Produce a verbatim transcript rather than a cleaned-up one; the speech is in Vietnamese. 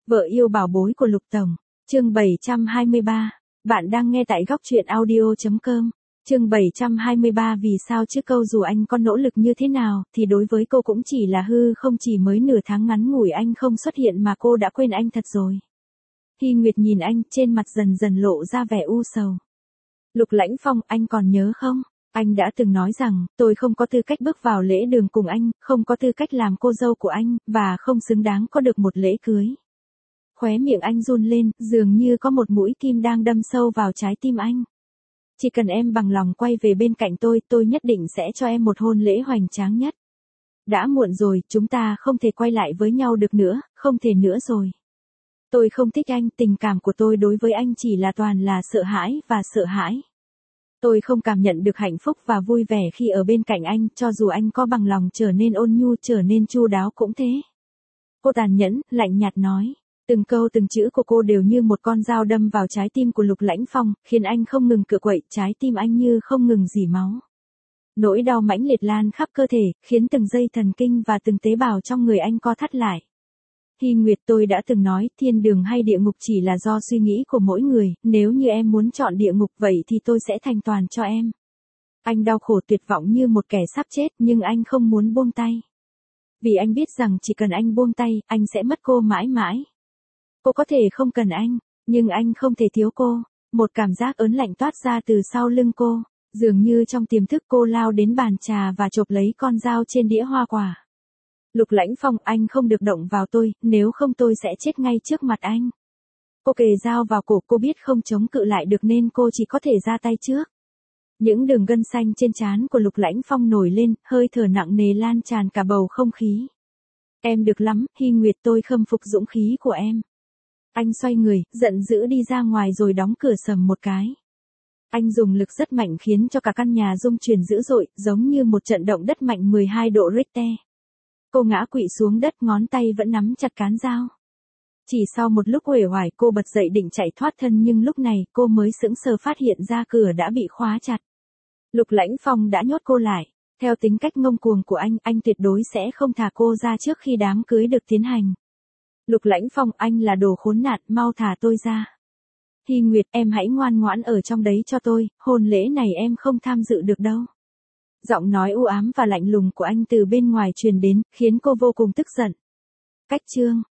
Vợ yêu bảo bối của Lục Tổng, chương bảy trăm hai mươi ba. Bạn đang nghe tại góc truyện audio chấm com. Chương bảy trăm hai mươi ba vì sao chứ câu dù anh có nỗ lực như thế nào, thì đối với cô cũng chỉ là hư không, chỉ mới nửa tháng ngắn ngủi anh không xuất hiện mà cô đã quên anh thật rồi. Hy Nguyệt nhìn anh, trên mặt dần dần lộ ra vẻ u sầu. Lục Lãnh Phong, anh còn nhớ không? Anh đã từng nói rằng, tôi không có tư cách bước vào lễ đường cùng anh, không có tư cách làm cô dâu của anh, và không xứng đáng có được một lễ cưới. Khóe miệng anh run lên, dường như có một mũi kim đang đâm sâu vào trái tim anh. Chỉ cần em bằng lòng quay về bên cạnh tôi, tôi nhất định sẽ cho em một hôn lễ hoành tráng nhất. Đã muộn rồi, chúng ta không thể quay lại với nhau được nữa, không thể nữa rồi. Tôi không thích anh, tình cảm của tôi đối với anh chỉ là toàn là sợ hãi và sợ hãi. Tôi không cảm nhận được hạnh phúc và vui vẻ khi ở bên cạnh anh, cho dù anh có bằng lòng trở nên ôn nhu, trở nên chu đáo cũng thế. Cô tàn nhẫn, lạnh nhạt nói. Từng câu từng chữ của cô đều như một con dao đâm vào trái tim của Lục Lãnh Phong, khiến anh không ngừng cựa quậy, trái tim anh như không ngừng rỉ máu. Nỗi đau mãnh liệt lan khắp cơ thể, khiến từng dây thần kinh và từng tế bào trong người anh co thắt lại. Hy Nguyệt, tôi đã từng nói, thiên đường hay địa ngục chỉ là do suy nghĩ của mỗi người, nếu như em muốn chọn địa ngục vậy thì tôi sẽ thành toàn cho em. Anh đau khổ tuyệt vọng như một kẻ sắp chết, nhưng anh không muốn buông tay. Vì anh biết rằng chỉ cần anh buông tay, anh sẽ mất cô mãi mãi. Cô có thể không cần anh, nhưng anh không thể thiếu cô. Một cảm giác ớn lạnh toát ra từ sau lưng cô, dường như trong tiềm thức cô lao đến bàn trà và chộp lấy con dao trên đĩa hoa quả. Lục Lãnh Phong, anh không được động vào tôi, nếu không tôi sẽ chết ngay trước mặt anh. Cô kề dao vào cổ, cô biết không chống cự lại được nên cô chỉ có thể ra tay trước. Những đường gân xanh trên trán của Lục Lãnh Phong nổi lên, hơi thở nặng nề lan tràn cả bầu không khí. Em được lắm, Hy Nguyệt, tôi khâm phục dũng khí của em. Anh xoay người, giận dữ đi ra ngoài rồi đóng cửa sầm một cái. Anh dùng lực rất mạnh khiến cho cả căn nhà rung chuyển dữ dội, giống như một trận động đất mạnh mười hai độ Richter. Cô ngã quỵ xuống đất, ngón tay vẫn nắm chặt cán dao. Chỉ sau một lúc uể oải cô bật dậy định chạy thoát thân, nhưng lúc này cô mới sững sờ phát hiện ra cửa đã bị khóa chặt. Lục Lãnh Phong đã nhốt cô lại. Theo tính cách ngông cuồng của anh, anh tuyệt đối sẽ không thả cô ra trước khi đám cưới được tiến hành. Lục Lãnh Phong, anh là đồ khốn nạn, mau thả tôi ra. Hy Nguyệt, em hãy ngoan ngoãn ở trong đấy cho tôi, hôn lễ này em không tham dự được đâu. Giọng nói u ám và lạnh lùng của anh từ bên ngoài truyền đến, khiến cô vô cùng tức giận. Cách chương